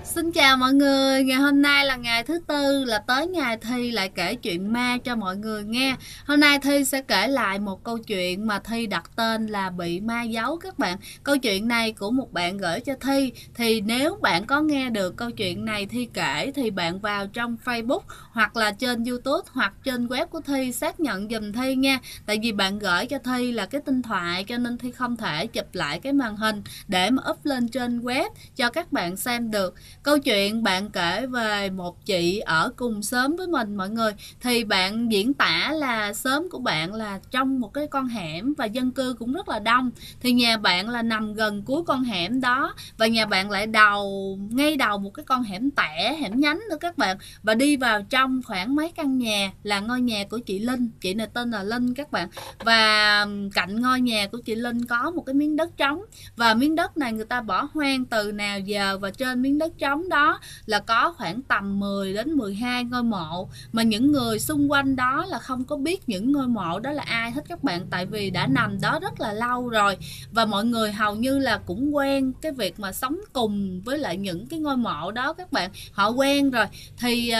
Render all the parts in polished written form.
Xin chào mọi người, ngày hôm nay là ngày thứ tư, là tới ngày Thi lại kể chuyện ma cho mọi người nghe. Hôm nay Thi sẽ kể lại một câu chuyện mà Thi đặt tên là Bị Ma Giấu các bạn. Câu chuyện này của một bạn gửi cho Thi. Thì nếu bạn có nghe được câu chuyện này Thi kể thì bạn vào trong Facebook hoặc là trên YouTube hoặc trên web của Thi xác nhận giùm Thi nha. Tại vì bạn gửi cho Thi là cái tinh thoại cho nên Thi không thể chụp lại cái màn hình để mà up lên trên web cho các bạn xem được. Câu chuyện bạn kể về một chị ở cùng xóm với mình mọi người. Thì bạn diễn tả là xóm của bạn là trong một cái con hẻm và dân cư cũng rất là đông. Thì nhà bạn là nằm gần cuối con hẻm đó, và nhà bạn lại ngay đầu một cái con hẻm tẻ, hẻm nhánh nữa các bạn. Và đi vào trong khoảng mấy căn nhà là ngôi nhà của chị Linh. Chị này tên là Linh các bạn. Và cạnh ngôi nhà của chị Linh có một cái miếng đất trống, và miếng đất này người ta bỏ hoang từ nào giờ, và trên miếng đất trống đó là có khoảng tầm 10 đến 12 ngôi mộ, mà những người xung quanh đó là không có biết những ngôi mộ đó là ai hết các bạn, tại vì đã nằm đó rất là lâu rồi, và mọi người hầu như là cũng quen cái việc mà sống cùng với lại những cái ngôi mộ đó các bạn, họ quen rồi. Thì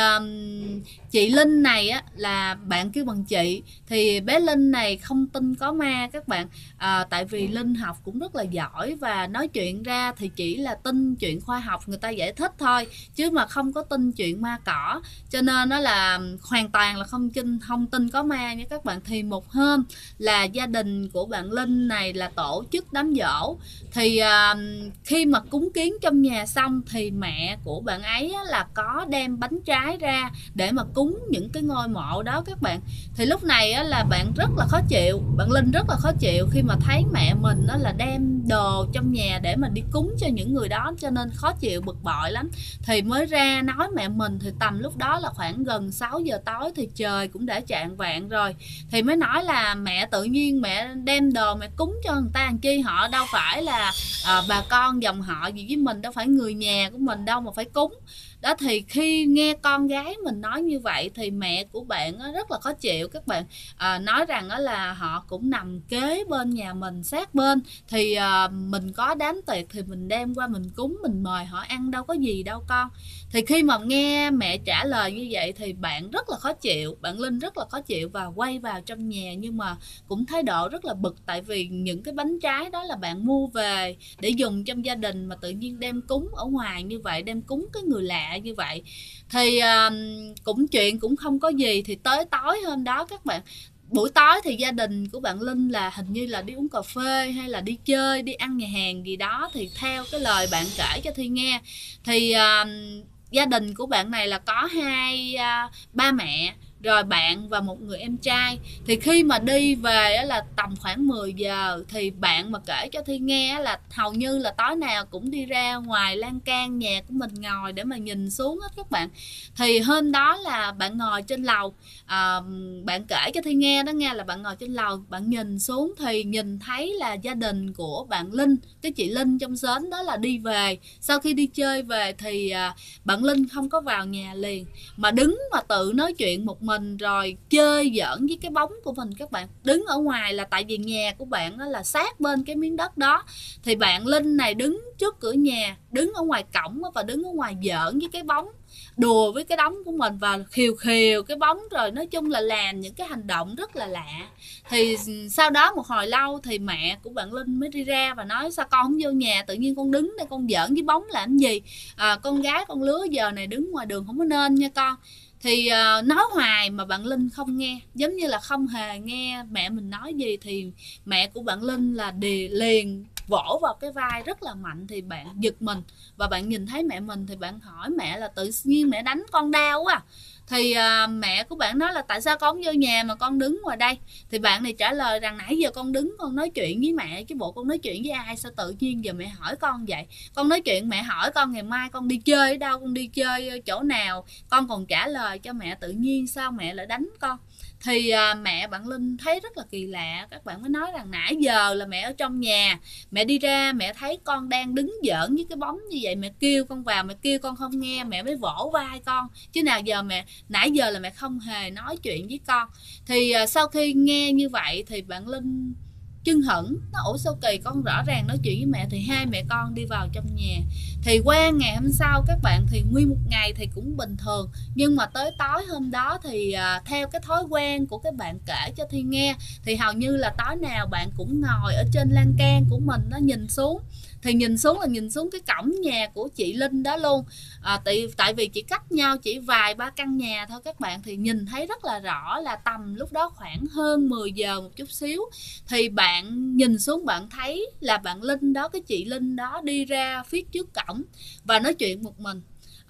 chị Linh này á, là bạn kêu bằng chị, thì bé Linh này không tin có ma các bạn. Tại vì Linh học cũng rất là giỏi, và nói chuyện ra thì chỉ là tin chuyện khoa học người ta giải thích thôi, chứ mà không có tin chuyện ma cỏ, cho nên nó là hoàn toàn là không tin có ma nha các bạn. Thì một hôm là gia đình của bạn Linh này là tổ chức đám giỗ, thì khi mà cúng kiến trong nhà xong thì mẹ của bạn ấy là có đem bánh trái ra để mà cúng những cái ngôi mộ đó các bạn. Thì lúc này là bạn rất là khó chịu, bạn Linh rất là khó chịu khi mà thấy mẹ mình là đem đồ trong nhà để mà đi cúng cho những người đó, cho nên khó chịu bực bội lắm. Thì mới ra nói mẹ mình, thì tầm lúc đó là khoảng gần 6 giờ tối, thì trời cũng đã chạng vạng rồi. Thì mới nói là mẹ tự nhiên mẹ đem đồ mẹ cúng cho người ta làm chi, họ đâu phải là bà con dòng họ gì với mình, đâu phải người nhà của mình đâu mà phải cúng đó. Thì khi nghe con gái mình nói như vậy thì mẹ của bạn rất là khó chịu các bạn. Nói rằng là họ cũng nằm kế bên nhà mình, sát bên, thì mình có đám tiệc thì mình đem qua mình cúng, mình mời họ ăn, đâu có gì đâu con. Thì khi mà nghe mẹ trả lời như vậy thì bạn rất là khó chịu, bạn Linh rất là khó chịu và quay vào trong nhà, nhưng mà cũng thái độ rất là bực, tại vì những cái bánh trái đó là bạn mua về để dùng trong gia đình, mà tự nhiên đem cúng ở ngoài như vậy, đem cúng cái người lạ như vậy. Thì chuyện cũng không có gì. Thì tới tối hôm đó các bạn, buổi tối thì gia đình của bạn Linh là hình như là đi uống cà phê hay là đi chơi, đi ăn nhà hàng gì đó, thì theo cái lời bạn kể cho Thi nghe thì gia đình của bạn này là có ba mẹ, rồi bạn và một người em trai. Thì khi mà đi về là tầm khoảng 10 giờ, thì bạn mà kể cho Thi nghe là hầu như là tối nào cũng đi ra ngoài lan can nhà của mình ngồi để mà nhìn xuống hết các bạn. Thì hôm đó là bạn ngồi trên lầu, bạn kể cho Thi nghe đó nghe, là bạn ngồi trên lầu bạn nhìn xuống thì nhìn thấy là gia đình của bạn Linh, cái chị Linh trong xóm đó là đi về. Sau khi đi chơi về thì bạn Linh không có vào nhà liền, mà đứng mà tự nói chuyện một mình, rồi chơi giỡn với cái bóng của mình các bạn, đứng ở ngoài. Là tại vì nhà của bạn là sát bên cái miếng đất đó, thì bạn Linh này đứng trước cửa nhà, đứng ở ngoài cổng và đứng ở ngoài giỡn với cái bóng, đùa với cái đống của mình và khiều khiều cái bóng, rồi nói chung là làm những cái hành động rất là lạ. Thì sau đó một hồi lâu thì mẹ của bạn Linh mới đi ra và nói: sao con không vô nhà, tự nhiên con đứng đây con giỡn với bóng làm gì, con gái con lứa giờ này đứng ngoài đường không có nên nha con. Thì nói hoài mà bạn Linh không nghe, giống như là không hề nghe mẹ mình nói gì. Thì mẹ của bạn Linh là liền vỗ vào cái vai rất là mạnh. Thì bạn giật mình, và bạn nhìn thấy mẹ mình thì bạn hỏi mẹ là tự nhiên mẹ đánh con đau quá. Thì mẹ của bạn nói là tại sao con không vô nhà mà con đứng ngoài đây. Thì bạn này trả lời rằng nãy giờ con đứng con nói chuyện với mẹ, cái bộ con nói chuyện với ai, sao tự nhiên giờ mẹ hỏi con vậy. Con nói chuyện mẹ hỏi con ngày mai con đi chơi ở đâu, con đi chơi chỗ nào, con còn trả lời cho mẹ, tự nhiên sao mẹ lại đánh con. Thì mẹ bạn Linh thấy rất là kỳ lạ, các bạn mới nói rằng nãy giờ là mẹ ở trong nhà, mẹ đi ra mẹ thấy con đang đứng giỡn với cái bóng như vậy, mẹ kêu con vào, mẹ kêu con không nghe, mẹ mới vỗ vai con, chứ nào giờ nãy giờ là mẹ không hề nói chuyện với con. Thì sau khi nghe như vậy thì bạn Linh chưng hửng, nó ủa sao kỳ, con rõ ràng nói chuyện với mẹ. Thì hai mẹ con đi vào trong nhà. Thì qua ngày hôm sau các bạn, thì nguyên một ngày thì cũng bình thường, nhưng mà tới tối hôm đó thì theo cái thói quen của các bạn kể cho Thi nghe, thì hầu như là tối nào bạn cũng ngồi ở trên lan can của mình, nó nhìn xuống. Thì nhìn xuống là nhìn xuống cái cổng nhà của chị Linh đó luôn. Tại vì chỉ cách nhau chỉ vài ba căn nhà thôi các bạn, thì nhìn thấy rất là rõ là tầm lúc đó khoảng hơn 10 giờ một chút xíu. Thì bạn nhìn xuống bạn thấy là bạn Linh đó, cái chị Linh đó đi ra phía trước cổng và nói chuyện một mình.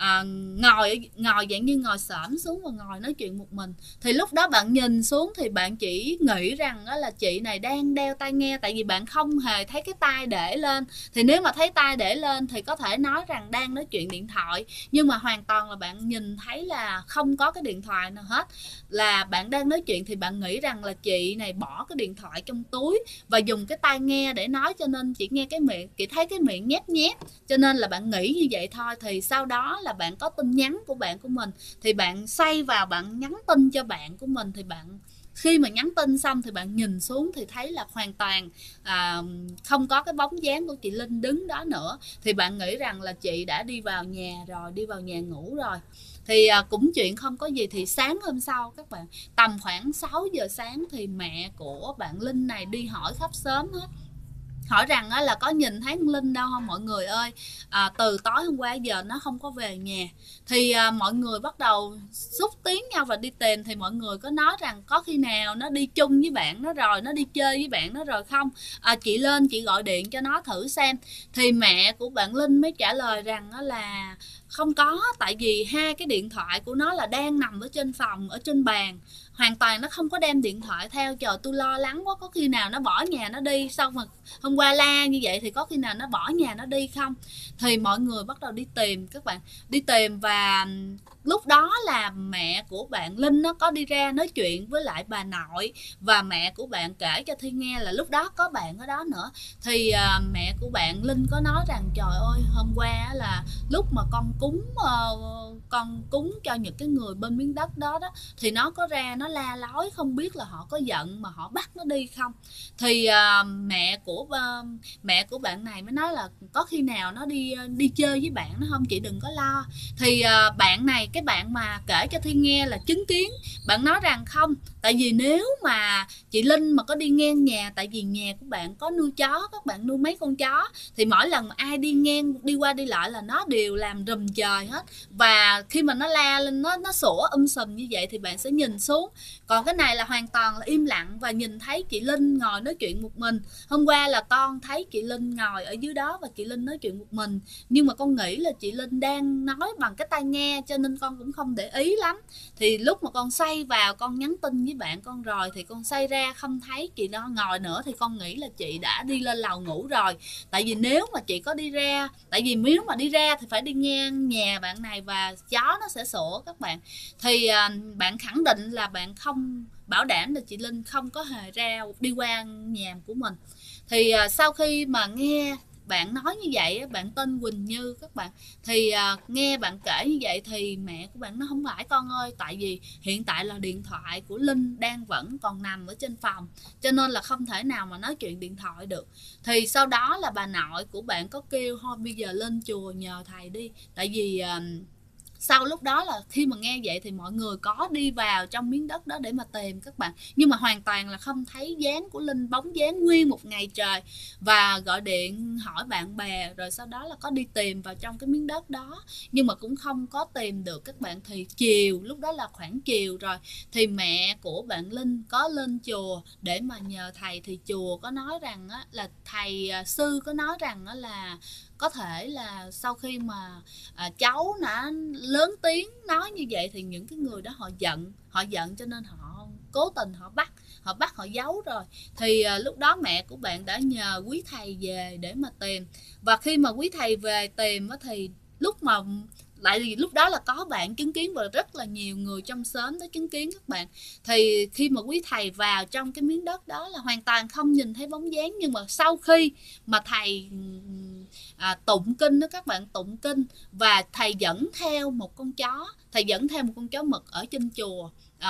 Ngồi dạng như ngồi xổm xuống và ngồi nói chuyện một mình. Thì lúc đó bạn nhìn xuống thì bạn chỉ nghĩ rằng đó là chị này đang đeo tai nghe, tại vì bạn không hề thấy cái tai để lên. Thì nếu mà thấy tai để lên thì có thể nói rằng đang nói chuyện điện thoại, nhưng mà hoàn toàn là bạn nhìn thấy là không có cái điện thoại nào hết, là bạn đang nói chuyện. Thì bạn nghĩ rằng là chị này bỏ cái điện thoại trong túi và dùng cái tai nghe để nói, cho nên chỉ nghe cái miệng, chỉ thấy cái miệng nhép nhép, cho nên là bạn nghĩ như vậy thôi. Thì sau đó là bạn có tin nhắn của bạn của mình, thì bạn xoay vào bạn nhắn tin cho bạn của mình. Thì bạn khi mà nhắn tin xong thì bạn nhìn xuống thì thấy là hoàn toàn không có cái bóng dáng của chị Linh đứng đó nữa. Thì bạn nghĩ rằng là chị đã đi vào nhà rồi, đi vào nhà ngủ rồi. Thì cũng chuyện không có gì. Thì sáng hôm sau các bạn, tầm khoảng 6 giờ sáng thì mẹ của bạn Linh này đi hỏi khắp xóm hết, hỏi rằng là có nhìn thấy con Linh đâu không mọi người ơi. Từ tối hôm qua giờ nó không có về nhà. Thì mọi người bắt đầu xúc tiến nhau và đi tìm. Thì mọi người có nói rằng có khi nào nó đi chung với bạn nó rồi, nó đi chơi với bạn nó rồi không, chị lên chị gọi điện cho nó thử xem. Thì mẹ của bạn Linh mới trả lời rằng là không có, tại vì hai cái điện thoại của nó là đang nằm ở trên phòng, ở trên bàn, hoàn toàn nó không có đem điện thoại theo. Trời, tôi lo lắng quá, có khi nào nó bỏ nhà nó đi, xong mà hôm qua la như vậy thì có khi nào nó bỏ nhà nó đi không. Thì mọi người bắt đầu đi tìm các bạn, đi tìm. Và lúc đó là mẹ của bạn Linh nó có đi ra nói chuyện với lại bà nội, và mẹ của bạn kể cho Thi nghe là lúc đó có bạn ở đó nữa. Thì mẹ của bạn Linh có nói rằng trời ơi, hôm qua là lúc mà con cúng cho những cái người bên miếng đất đó đó, thì nó có ra nó la lối, không biết là họ có giận mà họ bắt nó đi không. Thì mẹ của bạn này mới nói là có khi nào nó đi chơi với bạn nó không, chị đừng có lo. Thì bạn này, cái bạn mà kể cho Thi nghe là chứng kiến, bạn nói rằng không, tại vì nếu mà chị Linh mà có đi ngang nhà, tại vì nhà của bạn có nuôi chó, các bạn nuôi mấy con chó, thì mỗi lần mà ai đi ngang đi qua đi lại là nó đều làm rùm trời hết. Và khi mà nó la lên, nó sủa sùm như vậy thì bạn sẽ nhìn xuống. Còn cái này là hoàn toàn là im lặng và nhìn thấy chị Linh ngồi nói chuyện một mình. Hôm qua là con thấy chị Linh ngồi ở dưới đó và chị Linh nói chuyện một mình, nhưng mà con nghĩ là chị Linh đang nói bằng cái tai nghe, cho nên con cũng không để ý lắm. Thì lúc mà con xoay vào con nhắn tin với bạn con rồi, thì con xoay ra không thấy chị đó ngồi nữa, thì con nghĩ là chị đã đi lên lầu ngủ rồi. Tại vì nếu mà chị có đi ra, tại vì nếu mà đi ra thì phải đi ngang nhà bạn này và chó nó sẽ sủa các bạn. Thì bạn khẳng định là bạn không, bảo đảm là chị Linh không có hề ra đi qua nhà của mình. Thì sau khi mà nghe bạn nói như vậy, bạn tên Quỳnh Như các bạn, thì nghe bạn kể như vậy thì mẹ của bạn nó không phải con ơi, tại vì hiện tại là điện thoại của Linh đang vẫn còn nằm ở trên phòng, cho nên là không thể nào mà nói chuyện điện thoại được. Thì sau đó là bà nội của bạn có kêu thôi bây giờ lên chùa nhờ thầy đi, tại vì sau lúc đó là khi mà nghe vậy thì mọi người có đi vào trong miếng đất đó để mà tìm các bạn, nhưng mà hoàn toàn là không thấy dáng của Linh, bóng dáng nguyên một ngày trời. Và gọi điện hỏi bạn bè, rồi sau đó là có đi tìm vào trong cái miếng đất đó, nhưng mà cũng không có tìm được các bạn. Thì chiều, lúc đó là khoảng chiều rồi, thì mẹ của bạn Linh có lên chùa để mà nhờ thầy. Thì chùa có nói rằng là thầy sư có nói rằng là có thể là sau khi mà cháu đã lớn tiếng nói như vậy thì những cái người đó họ giận cho nên họ cố tình họ bắt họ giấu rồi. Thì lúc đó mẹ của bạn đã nhờ quý thầy về để mà tìm. Và khi mà quý thầy về tìm thì lúc đó là có bạn chứng kiến và rất là nhiều người trong xóm đó chứng kiến các bạn. Thì khi mà quý thầy vào trong cái miếng đất đó là hoàn toàn không nhìn thấy bóng dáng, nhưng mà sau khi mà thầy tụng kinh đó các bạn, tụng kinh, và thầy dẫn theo một con chó, mực ở trên chùa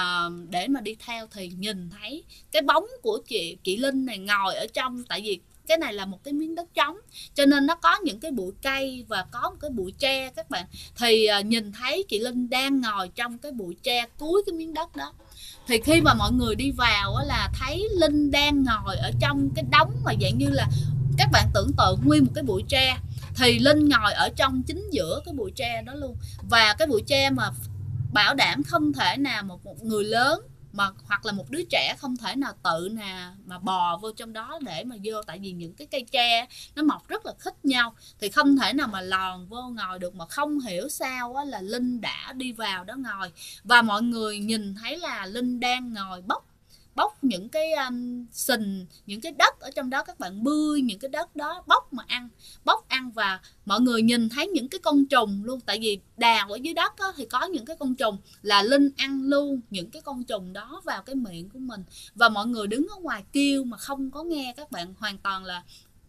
để mà đi theo, thì nhìn thấy cái bóng của chị Linh này ngồi ở trong, tại vì cái này là một cái miếng đất trống cho nên nó có những cái bụi cây và có một cái bụi tre các bạn, thì nhìn thấy chị Linh đang ngồi trong cái bụi tre cuối cái miếng đất đó. Thì khi mà mọi người đi vào là thấy Linh đang ngồi ở trong cái đống mà dạng như là, các bạn tưởng tượng nguyên một cái bụi tre, thì Linh ngồi ở trong chính giữa cái bụi tre đó luôn. Và cái bụi tre mà bảo đảm không thể nào một người lớn hoặc là một đứa trẻ không thể nào tự mà bò vô trong đó để mà vô, tại vì những cái cây tre nó mọc rất là khít nhau, thì không thể nào mà lòn vô ngồi được. Mà không hiểu sao là Linh đã đi vào đó ngồi, và mọi người nhìn thấy là Linh đang ngồi bóc những cái sình, những cái đất ở trong đó, các bạn bươi những cái đất đó bóc ăn, và mọi người nhìn thấy những cái con trùng luôn, tại vì đào ở dưới đất thì có những cái con trùng, là Linh ăn luôn những cái con trùng đó vào cái miệng của mình. Và mọi người đứng ở ngoài kêu mà không có nghe, các bạn, hoàn toàn là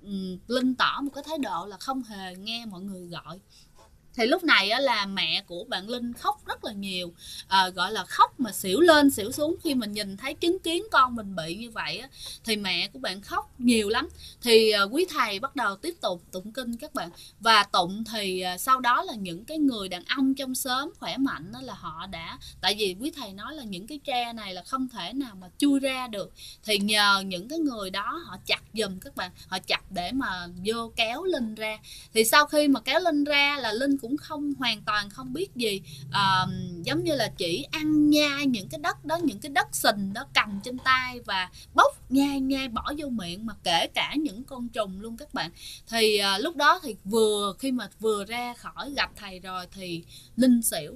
Linh tỏ một cái thái độ là không hề nghe mọi người gọi. Thì lúc này là mẹ của bạn Linh khóc rất là nhiều, gọi là khóc mà xỉu lên xỉu xuống khi mình nhìn thấy, chứng kiến con mình bị như vậy thì mẹ của bạn khóc nhiều lắm. Thì quý thầy bắt đầu tiếp tục tụng kinh các bạn, và tụng thì sau đó là những cái người đàn ông trong xóm khỏe mạnh là họ đã, tại vì quý thầy nói là những cái tre này là không thể nào mà chui ra được, thì nhờ những cái người đó họ chặt giùm các bạn, họ chặt để mà vô kéo Linh ra. Thì sau khi mà kéo Linh ra là Linh cũng hoàn toàn không biết gì, giống như là chỉ ăn nhai những cái đất đó, những cái đất sình đó cầm trên tay và bóc nhai bỏ vô miệng, mà kể cả những con trùng luôn các bạn. Thì lúc đó thì khi mà vừa ra khỏi gặp thầy rồi thì Linh xỉu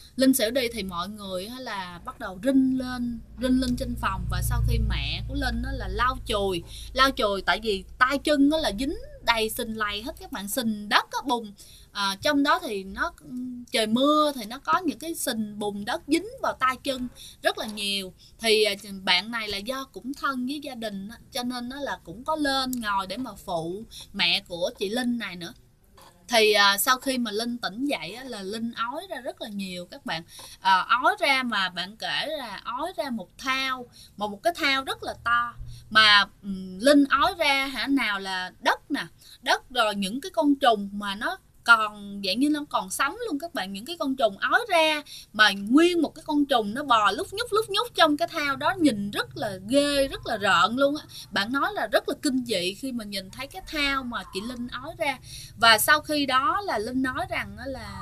đi, thì mọi người là bắt đầu rinh lên trên phòng. Và sau khi mẹ của Linh là lau chùi, tại vì tay chân là dính đầy sình lầy hết các bạn, sình đất bùn. Trong đó thì nó trời mưa thì nó có những cái sình bùn đất dính vào tay chân rất là nhiều. Thì bạn này là do cũng thân với gia đình cho nên nó là cũng có lên ngồi để mà phụ mẹ của chị Linh này nữa. Thì sau khi mà Linh tỉnh dậy là Linh ói ra rất là nhiều các bạn, ói ra mà bạn kể là ói ra một cái thao rất là to, mà Linh ói ra nào là đất rồi những cái con trùng mà nó còn dạng như nó còn sống luôn các bạn. Những cái con trùng ói ra mà nguyên một cái con trùng nó bò lúc nhúc trong cái thao đó, nhìn rất là ghê, rất là rợn luôn á. Bạn nói là rất là kinh dị khi mà nhìn thấy cái thao mà chị Linh ói ra. Và sau khi đó là Linh nói rằng là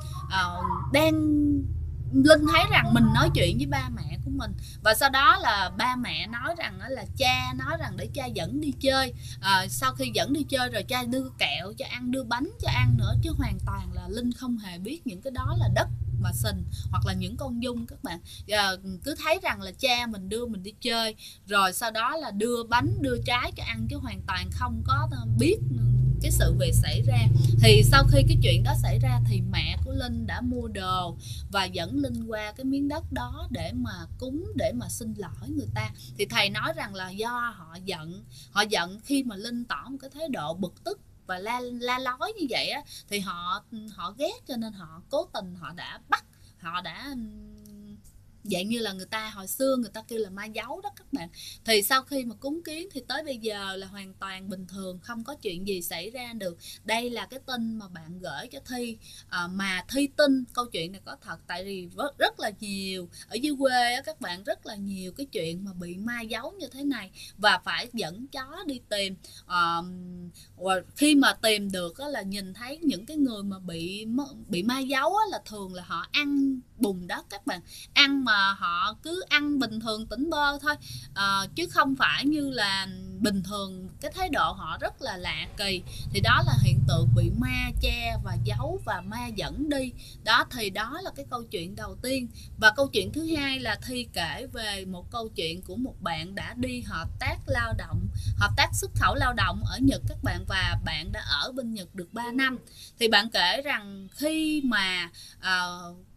Linh thấy rằng mình nói chuyện với ba mẹ của mình, và sau đó là ba mẹ nói rằng là cha nói rằng để cha dẫn đi chơi. Sau khi dẫn đi chơi rồi cha đưa kẹo cho ăn, đưa bánh cho ăn nữa, chứ hoàn toàn là Linh không hề biết những cái đó là đất mà sình hoặc là những con giun các bạn. Cứ thấy rằng là cha mình đưa mình đi chơi, rồi sau đó là đưa bánh đưa trái cho ăn, chứ hoàn toàn không có biết cái sự việc xảy ra. Thì sau khi cái chuyện đó xảy ra thì mẹ của Linh đã mua đồ và dẫn Linh qua cái miếng đất đó để mà cúng, để mà xin lỗi người ta. Thì thầy nói rằng là do họ giận khi mà Linh tỏ một cái thái độ bực tức và la lói như vậy á, thì họ ghét, cho nên họ cố tình họ đã dạng như là người ta hồi xưa người ta kêu là ma giấu đó các bạn. Thì sau khi mà cúng kiến thì tới bây giờ là hoàn toàn bình thường, không có chuyện gì xảy ra được. Đây là cái tin mà bạn gửi cho Thi, mà Thi tin câu chuyện này có thật, tại vì rất là nhiều ở dưới quê á các bạn, rất là nhiều cái chuyện mà bị ma giấu như thế này, và phải dẫn chó đi tìm. Và khi mà tìm được là nhìn thấy những cái người mà bị ma giấu là thường là họ ăn bùn đất các bạn, ăn mà họ cứ ăn bình thường tỉnh bơ thôi, chứ không phải như là bình thường. Cái thái độ họ rất là lạ kỳ. Thì đó là hiện tượng bị ma che và giấu và ma dẫn đi đó. Thì đó là cái câu chuyện đầu tiên. Và câu chuyện thứ hai là Thi kể về một câu chuyện của một bạn đã đi hợp tác xuất khẩu lao động ở Nhật các bạn, và bạn đã ở bên Nhật được 3 năm. Thì bạn kể rằng khi mà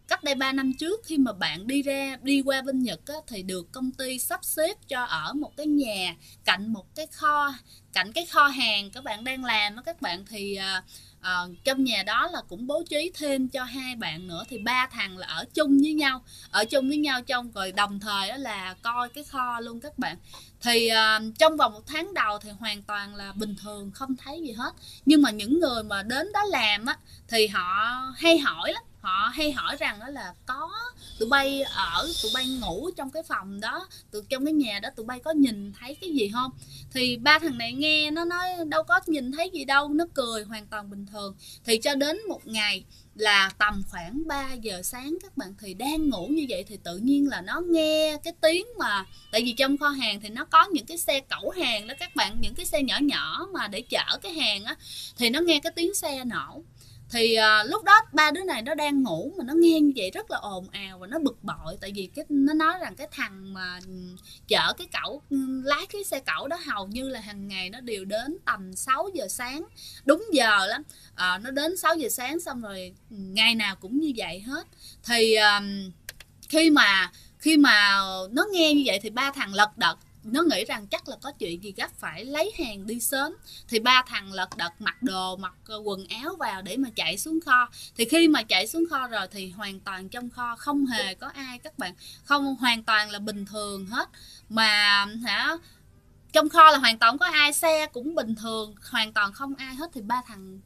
cách đây 3 năm trước khi mà bạn đi qua bên Nhật á, thì được công ty sắp xếp cho ở một cái nhà cạnh một cái kho, cạnh cái kho hàng các bạn đang làm á các bạn. Thì trong nhà đó là cũng bố trí thêm cho 2 bạn nữa, thì 3 thằng là ở chung với nhau trong, rồi đồng thời đó là coi cái kho luôn các bạn. Thì trong vòng 1 tháng đầu thì hoàn toàn là bình thường, không thấy gì hết. Nhưng mà những người mà đến đó làm á thì họ hay hỏi lắm, họ hay hỏi rằng đó là có tụi bay ngủ trong cái phòng đó, trong cái nhà đó tụi bay có nhìn thấy cái gì không. Thì 3 thằng này nghe nó nói đâu có nhìn thấy gì đâu, nó cười hoàn toàn bình thường. Thì cho đến một ngày là tầm khoảng 3 giờ sáng các bạn, thì đang ngủ như vậy thì tự nhiên là nó nghe cái tiếng mà, tại vì trong kho hàng thì nó có những cái xe cẩu hàng đó các bạn, những cái xe nhỏ nhỏ mà để chở cái hàng á, thì nó nghe cái tiếng xe nổ. Thì lúc đó 3 đứa này nó đang ngủ mà nó nghe như vậy rất là ồn ào và nó bực bội, tại vì nó nói rằng cái thằng mà chở cái cẩu, lái cái xe cẩu đó hầu như là hàng ngày nó đều đến tầm 6 giờ sáng, đúng giờ lắm. Nó đến 6 giờ sáng xong rồi ngày nào cũng như vậy hết. Thì khi mà nó nghe như vậy thì 3 thằng lật đật, nó nghĩ rằng chắc là có chuyện gì gấp phải lấy hàng đi sớm. Thì 3 thằng lật đật mặc đồ, mặc quần áo vào để mà chạy xuống kho. Thì khi mà chạy xuống kho rồi thì hoàn toàn trong kho không hề có ai các bạn, không, hoàn toàn là bình thường hết. Mà trong kho là hoàn toàn có ai, xe cũng bình thường, hoàn toàn không ai hết. Thì 3 thằng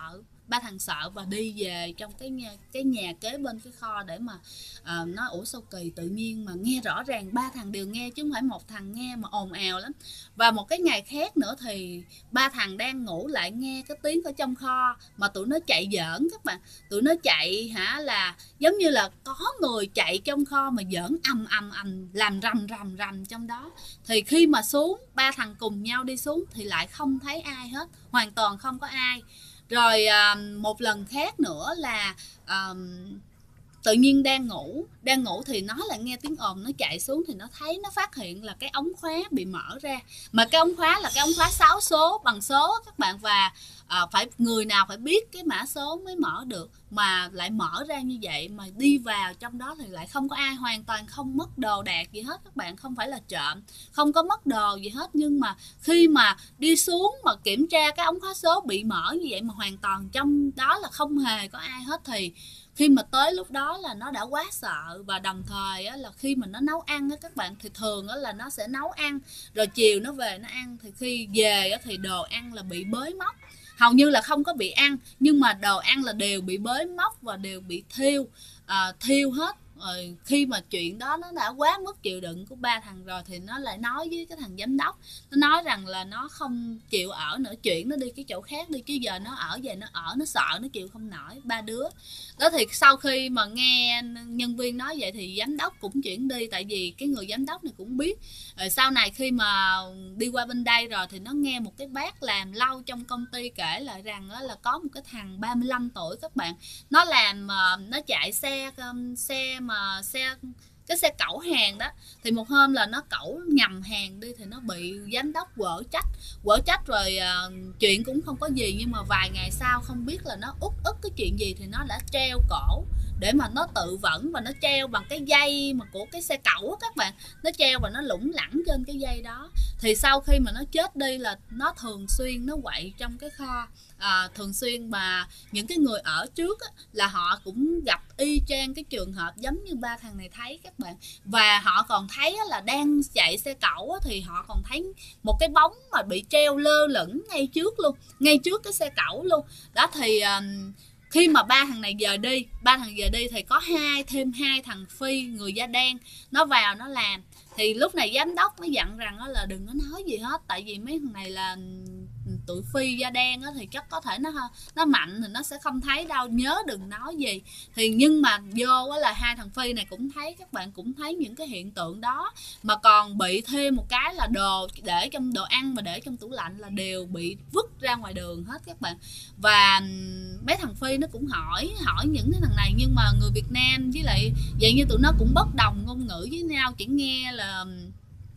sợ và đi về trong cái nhà kế bên cái kho để mà nói ủa sao kỳ, tự nhiên mà nghe rõ ràng 3 thằng đều nghe chứ không phải một thằng nghe mà ồn ào lắm. Và một cái ngày khác nữa thì 3 thằng đang ngủ lại nghe cái tiếng ở trong kho mà tụi nó chạy giỡn các bạn. Tụi nó chạy là giống như là có người chạy trong kho mà giỡn ầm làm rầm trong đó. Thì khi mà xuống 3 thằng cùng nhau đi xuống thì lại không thấy ai hết, hoàn toàn không có ai. Rồi một lần khác nữa là tự nhiên đang ngủ thì nó lại nghe tiếng ồn, nó chạy xuống thì nó phát hiện là cái ống khóa bị mở ra. Mà cái ống khóa là cái ống khóa 6 số bằng số các bạn, và phải người nào phải biết cái mã số mới mở được, mà lại mở ra như vậy. Mà đi vào trong đó thì lại không có ai, hoàn toàn không mất đồ đạc gì hết các bạn, không phải là trộm, không có mất đồ gì hết. Nhưng mà khi mà đi xuống mà kiểm tra cái ống khóa số bị mở như vậy mà hoàn toàn trong đó là không hề có ai hết, thì khi mà tới lúc đó là nó đã quá sợ. Và đồng thời á, là khi mà nó nấu ăn á các bạn, thì thường á, là nó sẽ nấu ăn rồi chiều nó về nó ăn, thì khi về á, thì đồ ăn là bị bới móc, hầu như là không có bị ăn nhưng mà đồ ăn là đều bị bới móc và đều bị thiêu hết. Rồi khi mà chuyện đó nó đã quá mức chịu đựng của 3 thằng rồi thì nó lại nói với cái thằng giám đốc, nó nói rằng là nó không chịu ở nữa, chuyển nó đi cái chỗ khác đi, chứ giờ nó ở về nó ở, nó sợ, nó chịu không nổi. 3 đứa đó thì sau khi mà nghe nhân viên nói vậy thì giám đốc cũng chuyển đi, tại vì cái người giám đốc này cũng biết. Rồi sau này khi mà đi qua bên đây rồi thì nó nghe một cái bác làm lâu trong công ty kể lại rằng là có một cái thằng 35 tuổi các bạn, nó làm nó chạy cái xe cẩu hàng đó. Thì một hôm là nó cẩu nhầm hàng đi thì nó bị giám đốc quở trách rồi. Chuyện cũng không có gì, nhưng mà vài ngày sau không biết là nó uất ức cái chuyện gì thì nó đã treo cổ để mà nó tự vẫn, và nó treo bằng cái dây mà của cái xe cẩu á các bạn, nó treo và nó lủng lẳng trên cái dây đó. Thì sau khi mà nó chết đi là nó thường xuyên nó quậy trong cái kho, thường xuyên mà những cái người ở trước á, là họ cũng gặp y chang cái trường hợp giống như 3 thằng này thấy các bạn. Và họ còn thấy là đang chạy xe cẩu á, thì họ còn thấy một cái bóng mà bị treo lơ lửng ngay trước luôn, ngay trước cái xe cẩu luôn đó. Thì khi mà 3 thằng này giờ đi thì có thêm hai thằng Phi người da đen nó vào nó làm. Thì lúc này giám đốc mới dặn rằng là đừng có nói gì hết, tại vì mấy thằng này là tụi Phi da đen á, thì chắc có thể nó mạnh thì nó sẽ không thấy đâu, nhớ đừng nói gì. Thì nhưng mà vô á là hai thằng Phi này cũng thấy, các bạn cũng thấy những cái hiện tượng đó, mà còn bị thêm một cái là đồ để trong đồ ăn mà để trong tủ lạnh là đều bị vứt ra ngoài đường hết các bạn. Và mấy thằng Phi nó cũng hỏi những cái thằng này, nhưng mà người Việt Nam với lại vậy như tụi nó cũng bất đồng ngôn ngữ với nhau, chỉ nghe là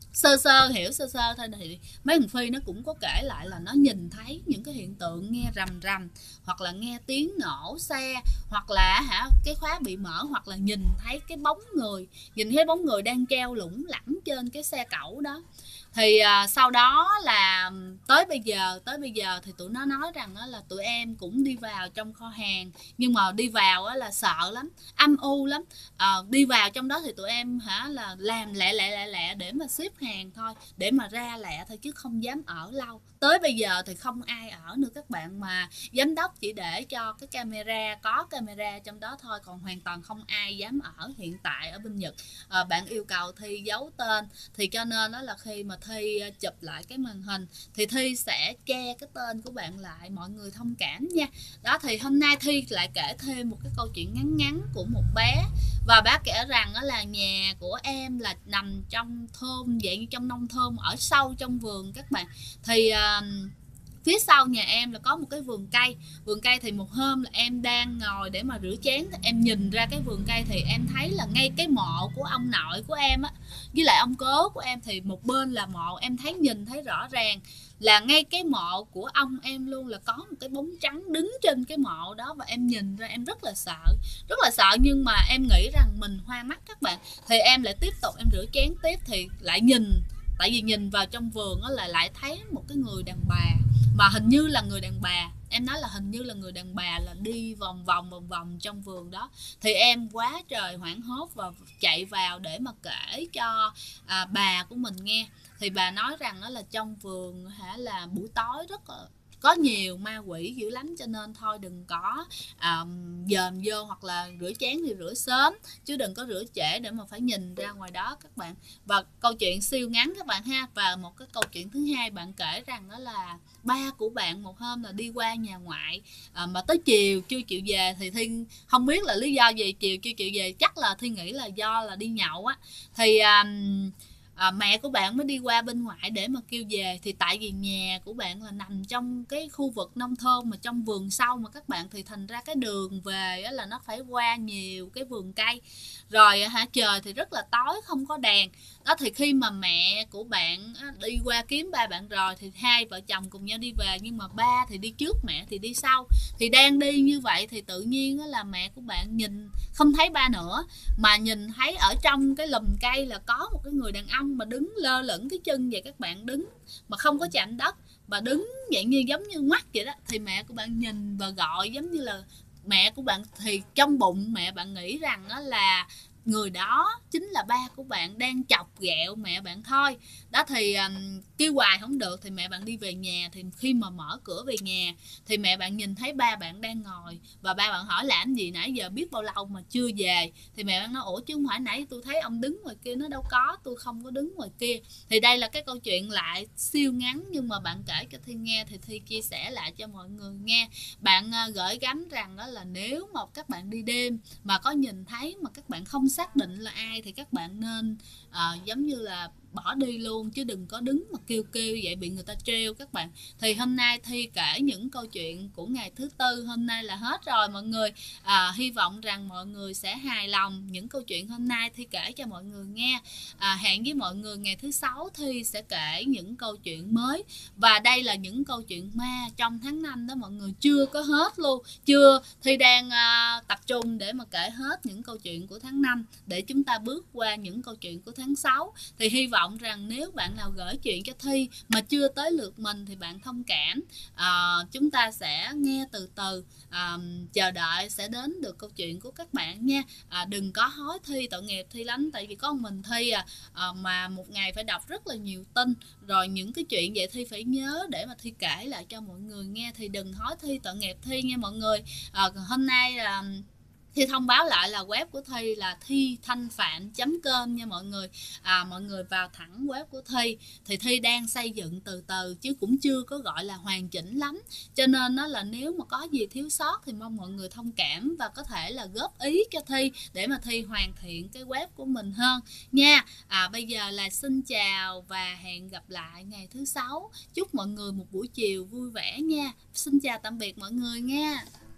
sơ sơ hiểu sơ sơ thôi, thì mấy thằng Phi nó cũng có kể lại là nó nhìn thấy những cái hiện tượng nghe rầm rầm, hoặc là nghe tiếng nổ xe, hoặc là cái khóa bị mở, hoặc là nhìn thấy cái bóng người, nhìn thấy bóng người đang treo lủng lẳng trên cái xe cẩu đó. Thì sau đó là tới bây giờ thì tụi nó nói rằng đó là tụi em cũng đi vào trong kho hàng, nhưng mà đi vào là sợ lắm, âm u lắm. Đi vào trong đó thì tụi em là làm lẹ để mà xếp hàng thôi, để mà ra lẹ thôi, chứ không dám ở lâu. Tới bây giờ thì không ai ở nữa các bạn, mà giám đốc chỉ để cho cái camera, có camera trong đó thôi, còn hoàn toàn không ai dám ở. Hiện tại ở bên Nhật bạn yêu cầu Thi giấu tên, thì cho nên đó là khi mà Thi chụp lại cái màn hình thì Thi sẽ che cái tên của bạn lại, mọi người thông cảm nha. Đó, thì hôm nay Thi lại kể thêm một cái câu chuyện ngắn ngắn của một bé, và bác kể rằng đó là nhà của em là nằm trong thôn, dạng như trong nông thôn, ở sâu trong vườn các bạn. Thì phía sau nhà em là có một cái vườn cây. Thì một hôm là em đang ngồi để mà rửa chén, em nhìn ra cái vườn cây thì em thấy là ngay cái mộ của ông nội của em á, với lại ông cố của em, thì một bên là mộ, em nhìn thấy rõ ràng là ngay cái mộ của ông em luôn là có một cái bóng trắng đứng trên cái mộ đó. Và em nhìn ra em rất là sợ, nhưng mà em nghĩ rằng mình hoa mắt các bạn, thì em lại tiếp tục em rửa chén tiếp, thì lại nhìn, tại vì nhìn vào trong vườn á là lại thấy một cái người đàn bà, mà hình như là người đàn bà, em nói là hình như là người đàn bà là đi vòng vòng trong vườn đó. Thì em quá trời hoảng hốt và chạy vào để mà kể cho bà của mình nghe. Thì bà nói rằng đó là trong vườn là buổi tối rất là có nhiều ma quỷ dữ lắm, cho nên thôi đừng có dòm vô, hoặc là rửa chén thì rửa sớm, chứ đừng có rửa trễ để mà phải nhìn ra ngoài đó các bạn. Và câu chuyện siêu ngắn các bạn ha. Và một cái câu chuyện thứ hai, bạn kể rằng đó là ba của bạn một hôm là đi qua nhà ngoại, mà tới chiều chưa chịu về. Thì Thi không biết là lý do gì chiều chưa chịu về, chắc là Thi nghĩ là do là đi nhậu á. Thì mẹ của bạn mới đi qua bên ngoại để mà kêu về. Thì tại vì nhà của bạn là nằm trong cái khu vực nông thôn mà trong vườn sâu mà các bạn, thì thành ra cái đường về là nó phải qua nhiều cái vườn cây, rồi trời thì rất là tối, không có đèn đó. Thì khi mà mẹ của bạn đi qua kiếm ba bạn rồi, thì hai vợ chồng cùng nhau đi về, nhưng mà ba thì đi trước, mẹ thì đi sau. Thì đang đi như vậy thì tự nhiên là mẹ của bạn nhìn không thấy ba nữa, mà nhìn thấy ở trong cái lùm cây là có một cái người đàn ông mà đứng lơ lửng cái chân vậy các bạn, đứng mà không có chạm đất, mà đứng dạng như giống như mắt vậy đó. Thì mẹ của bạn nhìn và gọi, giống như là mẹ của bạn, thì trong bụng mẹ bạn nghĩ rằng đó là người đó chính là ba của bạn đang chọc ghẹo mẹ bạn thôi đó. Thì kêu hoài không được, thì mẹ bạn đi về nhà. Thì khi mà mở cửa về nhà thì mẹ bạn nhìn thấy ba bạn đang ngồi, và ba bạn hỏi làm gì, nãy giờ biết bao lâu mà chưa về. Thì mẹ bạn nói ủa chứ không phải nãy tôi thấy ông đứng ngoài kia. Nó đâu có, tôi không có đứng ngoài kia. Thì đây là cái câu chuyện lại siêu ngắn, nhưng mà bạn kể cho Thi nghe thì Thi chia sẻ lại cho mọi người nghe. Bạn gửi gắm rằng đó là nếu mà các bạn đi đêm mà có nhìn thấy mà các bạn không xác định là ai, thì các bạn nên giống như là bỏ đi luôn, chứ đừng có đứng mà kêu vậy bị người ta treo các bạn. Thì hôm nay Thi kể những câu chuyện của ngày thứ Tư hôm nay là hết rồi mọi người. Hy vọng rằng mọi người sẽ hài lòng những câu chuyện hôm nay Thi kể cho mọi người nghe. Hẹn với mọi người ngày thứ Sáu Thi sẽ kể những câu chuyện mới. Và đây là những câu chuyện ma trong tháng 5 đó mọi người, chưa có hết luôn. Thi đang tập trung để mà kể hết những câu chuyện của tháng 5 để chúng ta bước qua những câu chuyện của tháng 6. Thì hy vọng rằng nếu bạn nào gửi chuyện cho Thi mà chưa tới lượt mình thì bạn thông cảm, chúng ta sẽ nghe từ từ, chờ đợi sẽ đến được câu chuyện của các bạn nha. Đừng có hối Thi, tội nghiệp Thi lắm, tại vì có một mình Thi mà một ngày phải đọc rất là nhiều tin, rồi những cái chuyện vậy Thi phải nhớ để mà Thi kể lại cho mọi người nghe. Thì đừng hối Thi, tội nghiệp Thi nha mọi người. Hôm nay Thi thông báo lại là web của Thi là thithanhpham.com nha mọi người. Mọi người vào thẳng web của Thi. Thì Thi đang xây dựng từ từ chứ cũng chưa có gọi là hoàn chỉnh lắm. Cho nên đó là nếu mà có gì thiếu sót thì mong mọi người thông cảm và có thể là góp ý cho Thi để mà Thi hoàn thiện cái web của mình hơn nha. Bây giờ là xin chào và hẹn gặp lại ngày thứ Sáu. Chúc mọi người một buổi chiều vui vẻ nha. Xin chào tạm biệt mọi người nha.